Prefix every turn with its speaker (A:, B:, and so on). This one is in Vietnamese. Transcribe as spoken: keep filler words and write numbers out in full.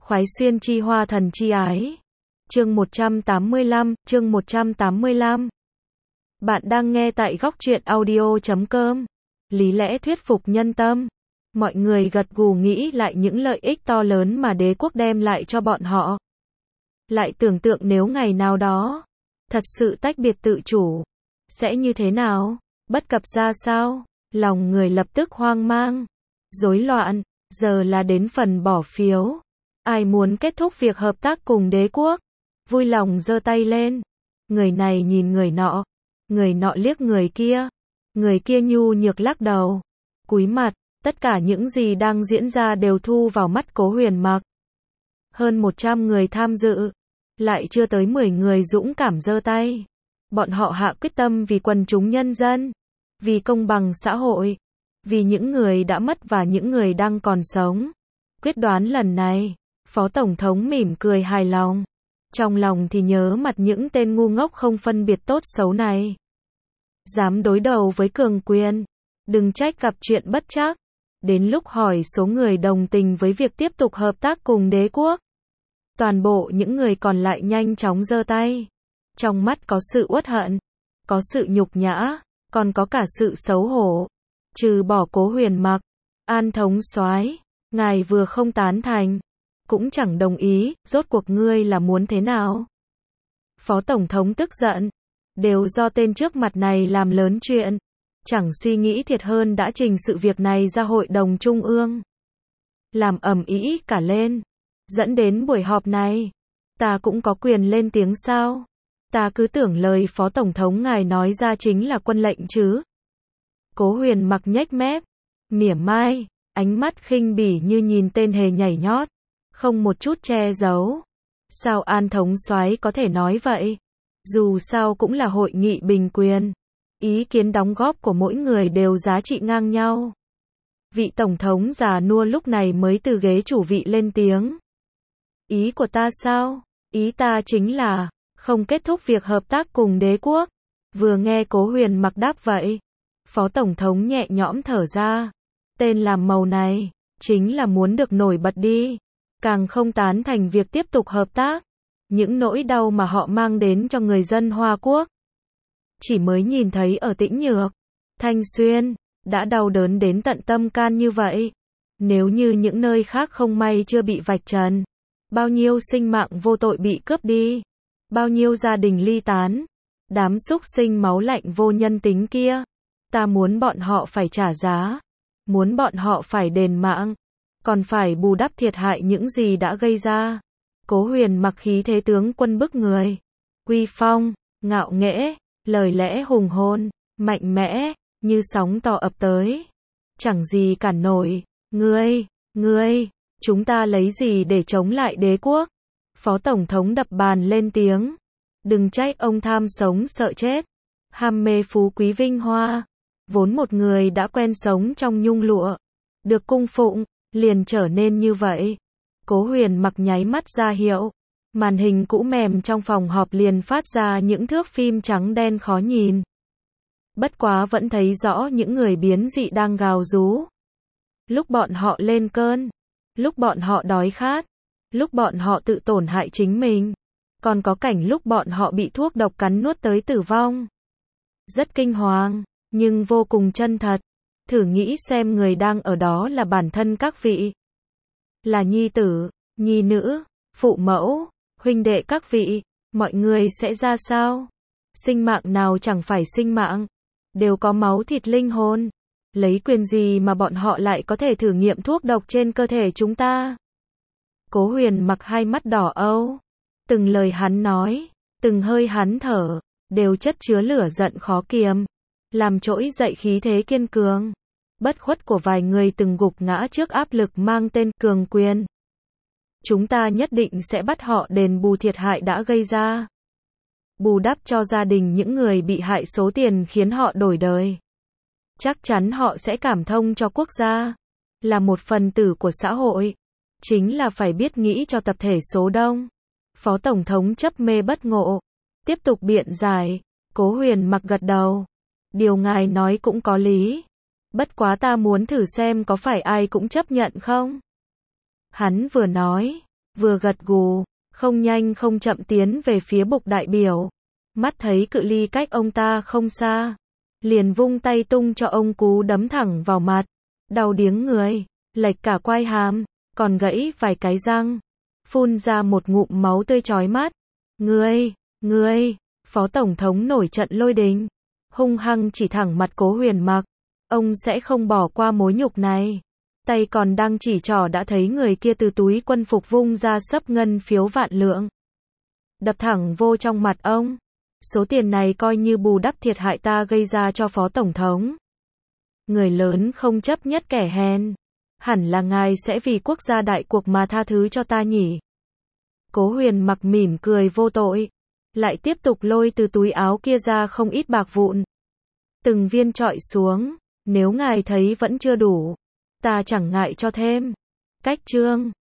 A: Khoái xuyên chi hoa thần chi ái. Chương một trăm tám mươi lăm, chương một trăm tám mươi lăm. Bạn đang nghe tại góc truyện audio chấm com. Lý lẽ thuyết phục nhân tâm. Mọi người gật gù nghĩ lại những lợi ích to lớn mà đế quốc đem lại cho bọn họ. Lại tưởng tượng nếu ngày nào đó, thật sự tách biệt tự chủ, sẽ như thế nào? Bất cập ra sao? Lòng người lập tức hoang mang, rối loạn, giờ là đến phần bỏ phiếu. Ai muốn kết thúc việc hợp tác cùng đế quốc? Vui lòng giơ tay lên. Người này nhìn người nọ, người nọ liếc người kia, người kia nhu nhược lắc đầu, cúi mặt, tất cả những gì đang diễn ra đều thu vào mắt Cố Huyền Mặc. Hơn một trăm người tham dự, lại chưa tới mười người dũng cảm giơ tay. Bọn họ hạ quyết tâm vì quần chúng nhân dân, vì công bằng xã hội, vì những người đã mất và những người đang còn sống. Quyết đoán lần này, Phó Tổng thống mỉm cười hài lòng. Trong lòng thì nhớ mặt những tên ngu ngốc không phân biệt tốt xấu này. Dám đối đầu với cường quyền, đừng trách gặp chuyện bất trắc. Đến lúc hỏi số người đồng tình với việc tiếp tục hợp tác cùng đế quốc. Toàn bộ những người còn lại nhanh chóng giơ tay. Trong mắt có sự uất hận, có sự nhục nhã, còn có cả sự xấu hổ. Trừ bỏ Cố Huyền Mặc, An thống soái, ngài vừa không tán thành, cũng chẳng đồng ý, rốt cuộc ngươi là muốn thế nào? Phó Tổng thống tức giận, đều do tên trước mặt này làm lớn chuyện, chẳng suy nghĩ thiệt hơn đã trình sự việc này ra hội đồng trung ương. Làm ầm ĩ cả lên, dẫn đến buổi họp này, ta cũng có quyền lên tiếng sao? Ta cứ tưởng lời Phó Tổng thống ngài nói ra chính là quân lệnh chứ. Cố Huyền Mặc nhếch mép, mỉa mai, ánh mắt khinh bỉ như nhìn tên hề nhảy nhót, không một chút che giấu. Sao An thống soái có thể nói vậy? Dù sao cũng là hội nghị bình quyền, ý kiến đóng góp của mỗi người đều giá trị ngang nhau. Vị Tổng thống già nua lúc này mới từ ghế chủ vị lên tiếng. Ý của ta sao? Ý ta chính là không kết thúc việc hợp tác cùng đế quốc. Vừa nghe Cố Huyền Mặc đáp vậy, Phó Tổng thống nhẹ nhõm thở ra. Tên làm màu này, chính là muốn được nổi bật đi. Càng không tán thành việc tiếp tục hợp tác. Những nỗi đau mà họ mang đến cho người dân Hoa Quốc. Chỉ mới nhìn thấy ở Tĩnh Nhược, Thanh Xuyên, đã đau đớn đến tận tâm can như vậy. Nếu như những nơi khác không may chưa bị vạch trần, bao nhiêu sinh mạng vô tội bị cướp đi, bao nhiêu gia đình ly tán, đám súc sinh máu lạnh vô nhân tính kia, ta muốn bọn họ phải trả giá, muốn bọn họ phải đền mạng, còn phải bù đắp thiệt hại những gì đã gây ra. Cố Huyền Mặc khí thế tướng quân bức người, uy phong, ngạo nghễ, lời lẽ hùng hồn, mạnh mẽ, như sóng to ập tới. Chẳng gì cản nổi, ngươi, ngươi, chúng ta lấy gì để chống lại đế quốc? Phó Tổng thống đập bàn lên tiếng. Đừng trách ông tham sống sợ chết, ham mê phú quý vinh hoa. Vốn một người đã quen sống trong nhung lụa, được cung phụng, liền trở nên như vậy. Cố Huyền Mặc nháy mắt ra hiệu. Màn hình cũ mềm trong phòng họp liền phát ra những thước phim trắng đen khó nhìn. Bất quá vẫn thấy rõ những người biến dị đang gào rú. Lúc bọn họ lên cơn, lúc bọn họ đói khát, lúc bọn họ tự tổn hại chính mình, còn có cảnh lúc bọn họ bị thuốc độc cắn nuốt tới tử vong. Rất kinh hoàng, nhưng vô cùng chân thật. Thử nghĩ xem người đang ở đó là bản thân các vị. Là nhi tử, nhi nữ, phụ mẫu, huynh đệ các vị, mọi người sẽ ra sao? Sinh mạng nào chẳng phải sinh mạng, đều có máu thịt linh hồn. Lấy quyền gì mà bọn họ lại có thể thử nghiệm thuốc độc trên cơ thể chúng ta? Cố Huyền Mặc hai mắt đỏ âu. Từng lời hắn nói, từng hơi hắn thở, đều chất chứa lửa giận khó kiềm, làm trỗi dậy khí thế kiên cường, bất khuất của vài người từng gục ngã trước áp lực mang tên cường quyền. Chúng ta nhất định sẽ bắt họ đền bù thiệt hại đã gây ra. Bù đắp cho gia đình những người bị hại số tiền khiến họ đổi đời. Chắc chắn họ sẽ cảm thông cho quốc gia. Là một phần tử của xã hội, chính là phải biết nghĩ cho tập thể số đông. Phó Tổng thống chấp mê bất ngộ, tiếp tục biện giải. Cố Huyền Mặc gật đầu. Điều ngài nói cũng có lý. Bất quá ta muốn thử xem có phải ai cũng chấp nhận không? Hắn vừa nói, vừa gật gù, không nhanh không chậm tiến về phía Bục đại biểu. Mắt thấy cự ly cách ông ta không xa, liền vung tay tung cho ông cú đấm thẳng vào mặt. Đau điếng người, lệch cả quai hàm, còn gãy vài cái răng, phun ra một ngụm máu tươi chói mắt. Ngươi, ngươi, Phó Tổng thống nổi trận lôi đình, hung hăng chỉ thẳng mặt Cố Huyền Mặc. Ông sẽ không bỏ qua mối nhục này. Tay còn đang chỉ trỏ đã thấy người kia từ túi quân phục vung ra xấp ngân phiếu vạn lượng, đập thẳng vô trong mặt ông. Số tiền này coi như bù đắp thiệt hại ta gây ra cho Phó Tổng thống. Người lớn không chấp nhất kẻ hèn. Hẳn là ngài sẽ vì quốc gia đại cuộc mà tha thứ cho ta nhỉ. Cố Huyền Mặc mỉm cười vô tội, lại tiếp tục lôi từ túi áo kia ra không ít bạc vụn. Từng viên trọi xuống, nếu ngài thấy vẫn chưa đủ, ta chẳng ngại cho thêm. Cách chương